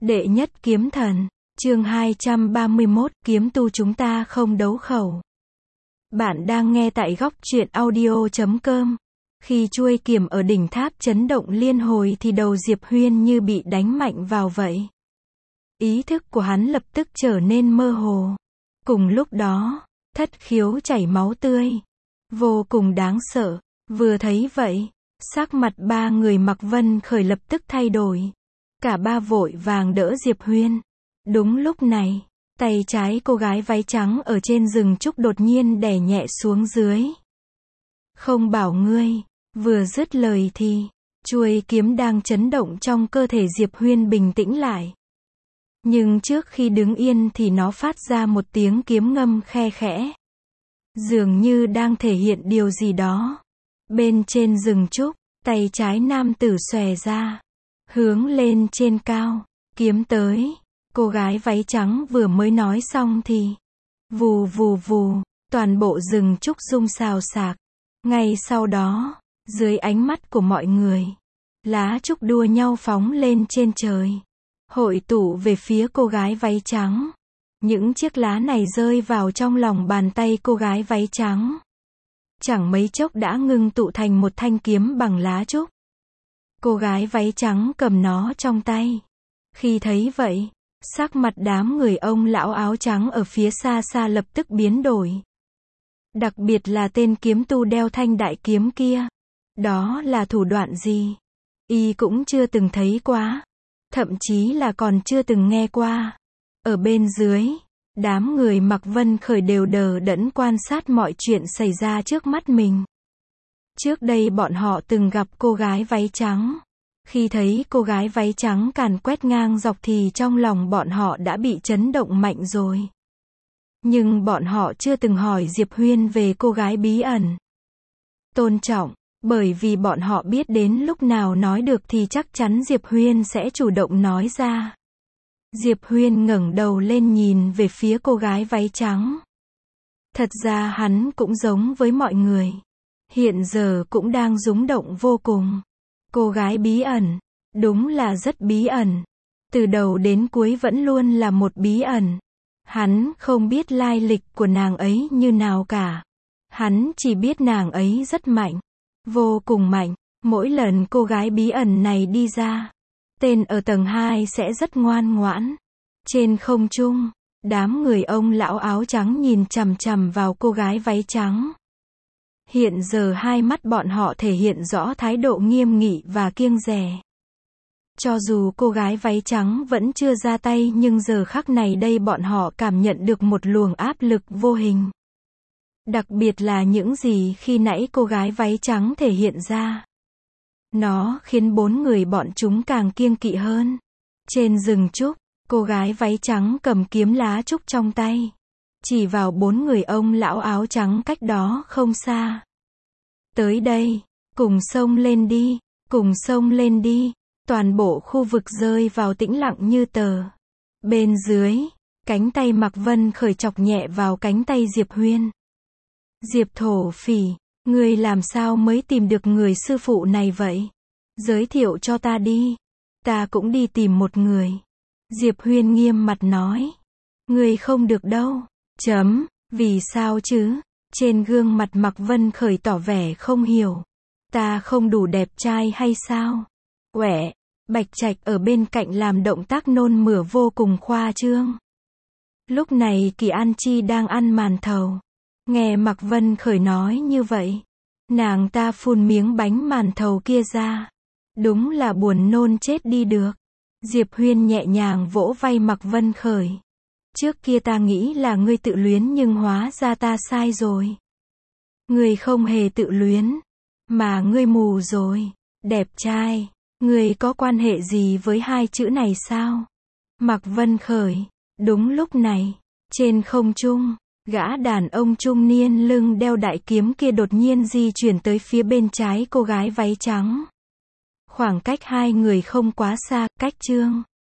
Đệ nhất kiếm thần, chương 231, kiếm tu chúng ta không đấu khẩu. Bạn đang nghe tại góc truyện audio.com. Khi chuôi kiếm ở đỉnh tháp chấn động liên hồi thì đầu Diệp Huyên như bị đánh mạnh vào vậy. Ý thức của hắn lập tức trở nên mơ hồ. Cùng lúc đó, thất khiếu chảy máu tươi. Vô cùng đáng sợ. Vừa thấy vậy, sắc mặt ba người Mạc Vân Khởi lập tức thay đổi. Cả ba vội vàng đỡ Diệp Huyên. Đúng lúc này, tay trái cô gái váy trắng ở trên rừng trúc đột nhiên đè nhẹ xuống dưới. Không bảo ngươi, vừa dứt lời thì, chuôi kiếm đang chấn động trong cơ thể Diệp Huyên bình tĩnh lại. Nhưng trước khi đứng yên thì nó phát ra một tiếng kiếm ngâm khe khẽ. Dường như đang thể hiện điều gì đó. Bên trên rừng trúc, tay trái nam tử xòe ra. Hướng lên trên cao, kiếm tới. Cô gái váy trắng vừa mới nói xong thì vù vù vù, toàn bộ rừng trúc rung xào xạc. Ngay sau đó, dưới ánh mắt của mọi người, lá trúc đua nhau phóng lên trên trời, hội tụ về phía cô gái váy trắng. Những chiếc lá này rơi vào trong lòng bàn tay cô gái váy trắng. Chẳng mấy chốc đã ngưng tụ thành một thanh kiếm bằng lá trúc. Cô gái váy trắng cầm nó trong tay. Khi thấy vậy, sắc mặt đám người ông lão áo trắng ở phía xa xa lập tức biến đổi. Đặc biệt là tên kiếm tu đeo thanh đại kiếm kia. Đó là thủ đoạn gì? Y cũng chưa từng thấy quá. Thậm chí là còn chưa từng nghe qua. Ở bên dưới, đám người Mạc Vân Khởi đều đờ đẫn quan sát mọi chuyện xảy ra trước mắt mình. Trước đây bọn họ từng gặp cô gái váy trắng. Khi thấy cô gái váy trắng càn quét ngang dọc thì trong lòng bọn họ đã bị chấn động mạnh rồi. Nhưng bọn họ chưa từng hỏi Diệp Huyên về cô gái bí ẩn. Tôn trọng, bởi vì bọn họ biết đến lúc nào nói được thì chắc chắn Diệp Huyên sẽ chủ động nói ra. Diệp Huyên ngẩng đầu lên nhìn về phía cô gái váy trắng. Thật ra hắn cũng giống với mọi người. Hiện giờ cũng đang rung động vô cùng. Cô gái bí ẩn, đúng là rất bí ẩn. Từ đầu đến cuối vẫn luôn là một bí ẩn. Hắn không biết lai lịch của nàng ấy như nào cả. Hắn chỉ biết nàng ấy rất mạnh, vô cùng mạnh. Mỗi lần cô gái bí ẩn này đi ra, tên ở tầng 2 sẽ rất ngoan ngoãn. Trên không trung, đám người ông lão áo trắng nhìn chằm chằm vào cô gái váy trắng. Hiện giờ hai mắt bọn họ thể hiện rõ thái độ nghiêm nghị và kiêng dè. Cho dù cô gái váy trắng vẫn chưa ra tay nhưng giờ khắc này đây bọn họ cảm nhận được một luồng áp lực vô hình. Đặc biệt là những gì khi nãy cô gái váy trắng thể hiện ra. Nó khiến bốn người bọn chúng càng kiêng kỵ hơn. Trên rừng trúc, cô gái váy trắng cầm kiếm lá trúc trong tay. Chỉ vào bốn người ông lão áo trắng cách đó không xa. Tới đây, cùng xông lên đi, cùng xông lên đi. Toàn bộ khu vực rơi vào tĩnh lặng như tờ. Bên dưới, cánh tay Mạc Vân Khởi chọc nhẹ vào cánh tay Diệp Huyên. Diệp thổ phỉ, ngươi làm sao mới tìm được người sư phụ này vậy? Giới thiệu cho ta đi. Ta cũng đi tìm một người. Diệp Huyên nghiêm mặt nói. Ngươi không được đâu. Vì sao chứ? Trên gương mặt Mạc Vân Khởi tỏ vẻ không hiểu. Ta không đủ đẹp trai hay sao? Quẻ, Bạch Trạch ở bên cạnh làm động tác nôn mửa vô cùng khoa trương. Lúc này Kỳ An Chi đang ăn màn thầu. Nghe Mạc Vân Khởi nói như vậy, nàng ta phun miếng bánh màn thầu kia ra. Đúng là buồn nôn chết đi được. Diệp Huyên nhẹ nhàng vỗ vai Mạc Vân Khởi. Trước kia ta nghĩ là ngươi tự luyến nhưng hóa ra ta sai rồi. Ngươi không hề tự luyến, mà ngươi mù rồi. Đẹp trai, ngươi có quan hệ gì với hai chữ này sao? Mạc Vân Khởi. Đúng lúc này, trên không trung, gã đàn ông trung niên lưng đeo đại kiếm kia đột nhiên di chuyển tới phía bên trái cô gái váy trắng. Khoảng cách hai người không quá xa, cách chương